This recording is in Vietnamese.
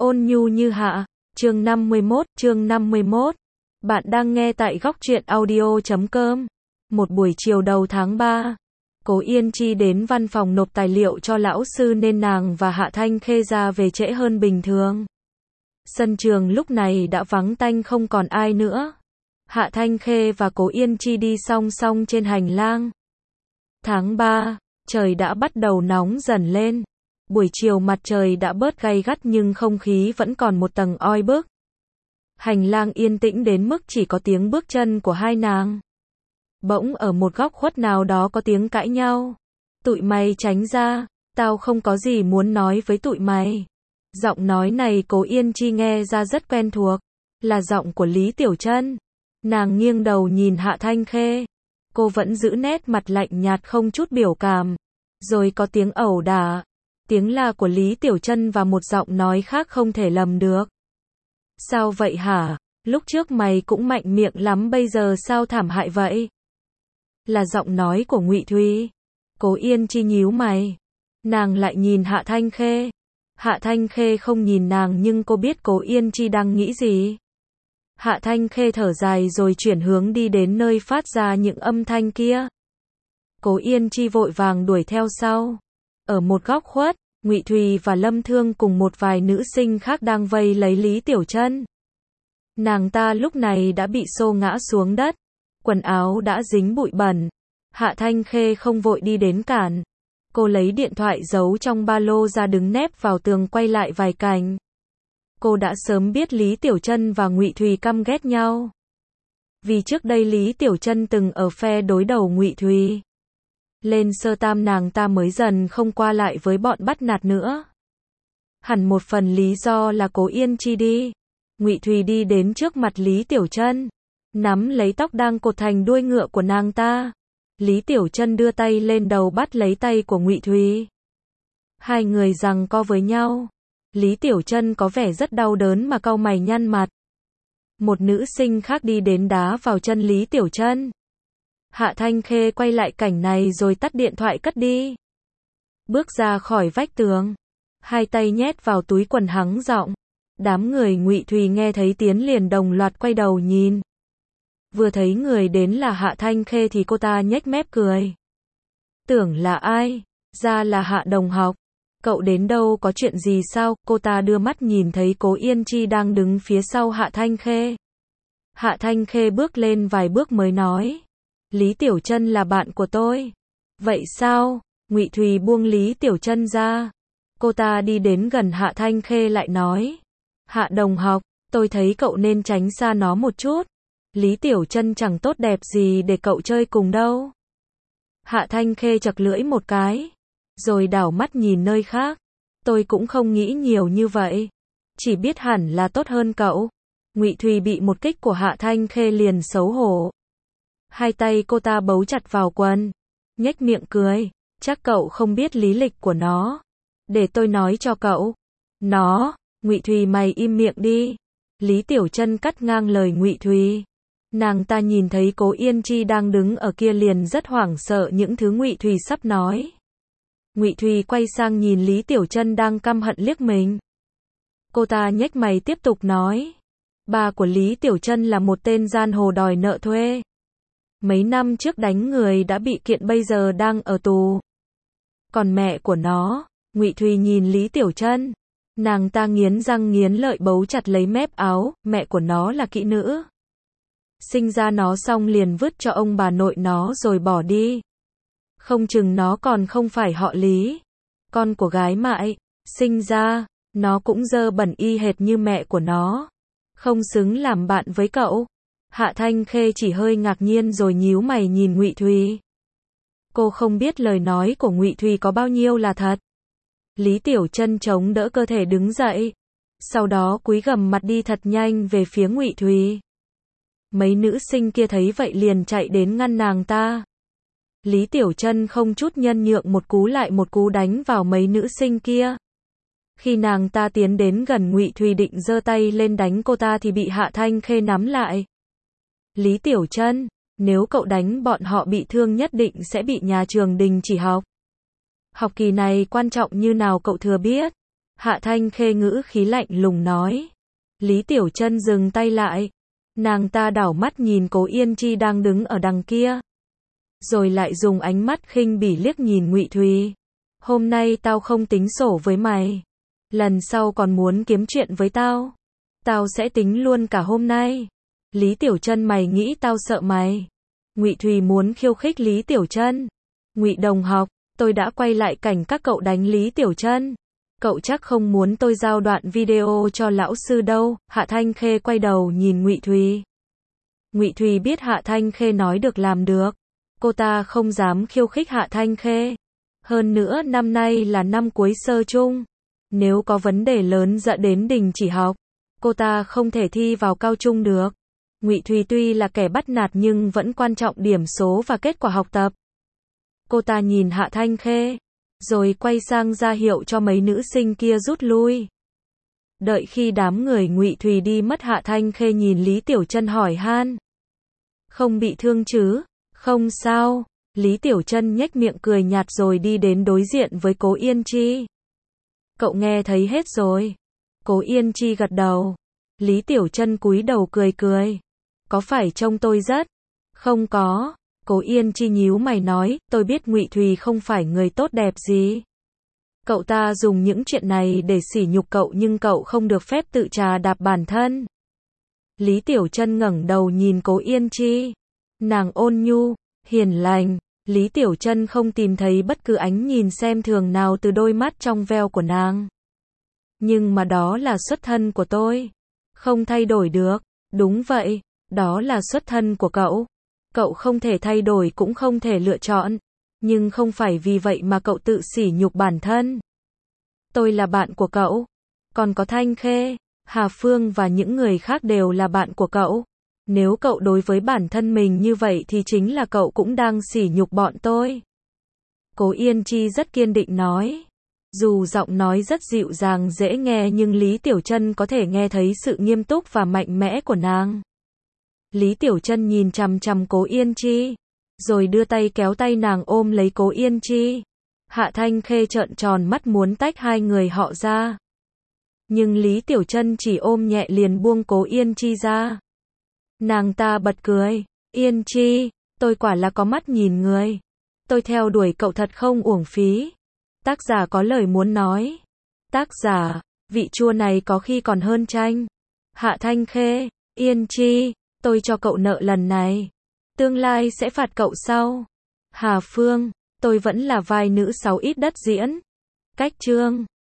Ôn nhu như hạ, chương 51. Bạn đang nghe tại góc truyện audio.com. Một buổi chiều đầu tháng 3, Cố Yên Chi đến văn phòng nộp tài liệu cho lão sư nên nàng và Hạ Thanh Khê ra về trễ hơn bình thường. Sân trường lúc này đã vắng tanh không còn ai nữa. Hạ Thanh Khê và Cố Yên Chi đi song song trên hành lang. Tháng 3, trời đã bắt đầu nóng dần lên. Buổi chiều mặt trời đã bớt gay gắt nhưng không khí vẫn còn một tầng oi bức. Hành lang yên tĩnh đến mức chỉ có tiếng bước chân của hai nàng. Bỗng ở một góc khuất nào đó có tiếng cãi nhau. Tụi mày tránh ra, tao không có gì muốn nói với tụi mày. Giọng nói này Cố Yên Chi nghe ra rất quen thuộc, là giọng của Lý Tiểu Trân. Nàng nghiêng đầu nhìn Hạ Thanh Khê. Cô vẫn giữ nét mặt lạnh nhạt không chút biểu cảm. Rồi có tiếng ẩu đả, tiếng la của Lý Tiểu Trân và một giọng nói khác không thể lầm được. Sao vậy hả? Lúc trước mày cũng mạnh miệng lắm bây giờ sao thảm hại vậy? Là giọng nói của Ngụy Thùy. Cố Yên Chi nhíu mày. Nàng lại nhìn Hạ Thanh Khê. Hạ Thanh Khê không nhìn nàng nhưng cô biết Cố Yên Chi đang nghĩ gì. Hạ Thanh Khê thở dài rồi chuyển hướng đi đến nơi phát ra những âm thanh kia. Cố Yên Chi vội vàng đuổi theo sau. Ở một góc khuất, Ngụy Thùy và Lâm Thương cùng một vài nữ sinh khác đang vây lấy Lý Tiểu Trân. Nàng ta lúc này đã bị xô ngã xuống đất, quần áo đã dính bụi bẩn. Hạ Thanh Khê không vội đi đến cản. Cô lấy điện thoại giấu trong ba lô ra đứng nép vào tường quay lại vài cảnh. Cô đã sớm biết Lý Tiểu Trân và Ngụy Thùy căm ghét nhau. Vì trước đây Lý Tiểu Trân từng ở phe đối đầu Ngụy Thùy. Lên sơ tam nàng ta mới dần không qua lại với bọn bắt nạt nữa. Hẳn một phần lý do là Cố Yên Chi đi. Ngụy Thùy đi đến trước mặt Lý Tiểu Trân, nắm lấy tóc đang cột thành đuôi ngựa của nàng ta. Lý Tiểu Trân đưa tay lên đầu bắt lấy tay của Ngụy Thùy. Hai người giằng co với nhau. Lý Tiểu Trân có vẻ rất đau đớn mà cau mày nhăn mặt. Một nữ sinh khác đi đến đá vào chân Lý Tiểu Trân. Hạ Thanh Khê quay lại cảnh này rồi tắt điện thoại cất đi. Bước ra khỏi vách tường, hai tay nhét vào túi quần hắng giọng. Đám người Ngụy Thùy nghe thấy tiếng liền đồng loạt quay đầu nhìn. Vừa thấy người đến là Hạ Thanh Khê thì cô ta nhếch mép cười. Tưởng là ai? Ra là Hạ đồng học. Cậu đến đâu có chuyện gì sao? Cô ta đưa mắt nhìn thấy Cố Yên Chi đang đứng phía sau Hạ Thanh Khê. Hạ Thanh Khê bước lên vài bước mới nói. Lý Tiểu Trân là bạn của tôi. Vậy sao? Ngụy Thùy buông Lý Tiểu Trân ra. Cô ta đi đến gần Hạ Thanh Khê lại nói. Hạ đồng học, tôi thấy cậu nên tránh xa nó một chút. Lý Tiểu Trân chẳng tốt đẹp gì để cậu chơi cùng đâu. Hạ Thanh Khê chật lưỡi một cái, rồi đảo mắt nhìn nơi khác. Tôi cũng không nghĩ nhiều như vậy. Chỉ biết hẳn là tốt hơn cậu. Ngụy Thùy bị một kích của Hạ Thanh Khê liền xấu hổ. Hai tay cô ta bấu chặt vào quần, nhếch miệng cười. Chắc cậu không biết lý lịch của nó. Để tôi nói cho cậu. Nó, Ngụy Thùy mày im miệng đi. Lý Tiểu Trân cắt ngang lời Ngụy Thùy. Nàng ta nhìn thấy Cố Yên Chi đang đứng ở kia liền rất hoảng sợ những thứ Ngụy Thùy sắp nói. Ngụy Thùy quay sang nhìn Lý Tiểu Trân đang căm hận liếc mình. Cô ta nhếch mày tiếp tục nói. Ba của Lý Tiểu Trân là một tên giang hồ đòi nợ thuê. Mấy năm trước đánh người đã bị kiện bây giờ đang ở tù. Còn mẹ của nó, Ngụy Thùy nhìn Lý Tiểu Trân. Nàng ta nghiến răng nghiến lợi bấu chặt lấy mép áo, mẹ của nó là kỹ nữ. Sinh ra nó xong liền vứt cho ông bà nội nó rồi bỏ đi. Không chừng nó còn không phải họ Lý. Con của gái mại, sinh ra, nó cũng dơ bẩn y hệt như mẹ của nó. Không xứng làm bạn với cậu. Hạ Thanh Khê chỉ hơi ngạc nhiên rồi nhíu mày nhìn Ngụy Thùy. Cô không biết lời nói của Ngụy Thùy có bao nhiêu là thật. Lý Tiểu Trân chống đỡ cơ thể đứng dậy. Sau đó cúi gằm mặt đi thật nhanh về phía Ngụy Thùy. Mấy nữ sinh kia thấy vậy liền chạy đến ngăn nàng ta. Lý Tiểu Trân không chút nhân nhượng một cú lại một cú đánh vào mấy nữ sinh kia. Khi nàng ta tiến đến gần Ngụy Thùy định giơ tay lên đánh cô ta thì bị Hạ Thanh Khê nắm lại. Lý Tiểu Trân, nếu cậu đánh bọn họ bị thương nhất định sẽ bị nhà trường đình chỉ học. Học kỳ này quan trọng như nào cậu thừa biết. Hạ Thanh Khê ngữ khí lạnh lùng nói. Lý Tiểu Chân dừng tay lại. Nàng ta đảo mắt nhìn Cố Yên Chi đang đứng ở đằng kia. Rồi lại dùng ánh mắt khinh bỉ liếc nhìn Ngụy Thùy. Hôm nay tao không tính sổ với mày. Lần sau còn muốn kiếm chuyện với tao. Tao sẽ tính luôn cả hôm nay. Lý Tiểu Chân, mày nghĩ tao sợ mày? Ngụy Thùy muốn khiêu khích Lý Tiểu Chân. Ngụy đồng học, tôi đã quay lại cảnh các cậu đánh Lý Tiểu Chân. Cậu chắc không muốn tôi giao đoạn video cho lão sư đâu. Hạ Thanh Khê quay đầu nhìn Ngụy Thùy. Ngụy Thùy biết Hạ Thanh Khê nói được làm được. Cô ta không dám khiêu khích Hạ Thanh Khê. Hơn nữa năm nay là năm cuối sơ trung. Nếu có vấn đề lớn dẫn đến đình chỉ học, cô ta không thể thi vào cao trung được. Ngụy Thùy tuy là kẻ bắt nạt nhưng vẫn quan trọng điểm số và kết quả học tập. Cô ta nhìn Hạ Thanh Khê, rồi quay sang ra hiệu cho mấy nữ sinh kia rút lui. Đợi khi đám người Ngụy Thùy đi mất, Hạ Thanh Khê nhìn Lý Tiểu Chân hỏi han. Không bị thương chứ? Không sao. Lý Tiểu Chân nhếch miệng cười nhạt rồi đi đến đối diện với Cố Yên Chi. Cậu nghe thấy hết rồi. Cố Yên Chi gật đầu. Lý Tiểu Chân cúi đầu cười cười. Có phải trông tôi rất? Không có. Cố Yên Chi nhíu mày nói, tôi biết Ngụy Thùy không phải người tốt đẹp gì. Cậu ta dùng những chuyện này để sỉ nhục cậu nhưng cậu không được phép tự trà đạp bản thân. Lý Tiểu Chân ngẩng đầu nhìn Cố Yên Chi. Nàng ôn nhu, hiền lành. Lý Tiểu Chân không tìm thấy bất cứ ánh nhìn xem thường nào từ đôi mắt trong veo của nàng. Nhưng mà đó là xuất thân của tôi. Không thay đổi được. Đúng vậy, đó là xuất thân của cậu. Cậu không thể thay đổi cũng không thể lựa chọn. Nhưng không phải vì vậy mà cậu tự sỉ nhục bản thân. Tôi là bạn của cậu. Còn có Thanh Khê, Hà Phương và những người khác đều là bạn của cậu. Nếu cậu đối với bản thân mình như vậy thì chính là cậu cũng đang sỉ nhục bọn tôi. Cố Yên Chi rất kiên định nói. Dù giọng nói rất dịu dàng dễ nghe nhưng Lý Tiểu Chân có thể nghe thấy sự nghiêm túc và mạnh mẽ của nàng. Lý Tiểu Chân nhìn chằm chằm Cố Yên Chi, rồi đưa tay kéo tay nàng ôm lấy Cố Yên Chi. Hạ Thanh Khê trợn tròn mắt muốn tách hai người họ ra. Nhưng Lý Tiểu Chân chỉ ôm nhẹ liền buông Cố Yên Chi ra. Nàng ta bật cười. Yên Chi, tôi quả là có mắt nhìn người. Tôi theo đuổi cậu thật không uổng phí. Tác giả có lời muốn nói. Tác giả, vị chua này có khi còn hơn chanh. Hạ Thanh Khê, Yên Chi, tôi cho cậu nợ lần này. Tương lai sẽ phạt cậu sau. Hà Phương, tôi vẫn là vai nữ 6 ít đất diễn. Cách chương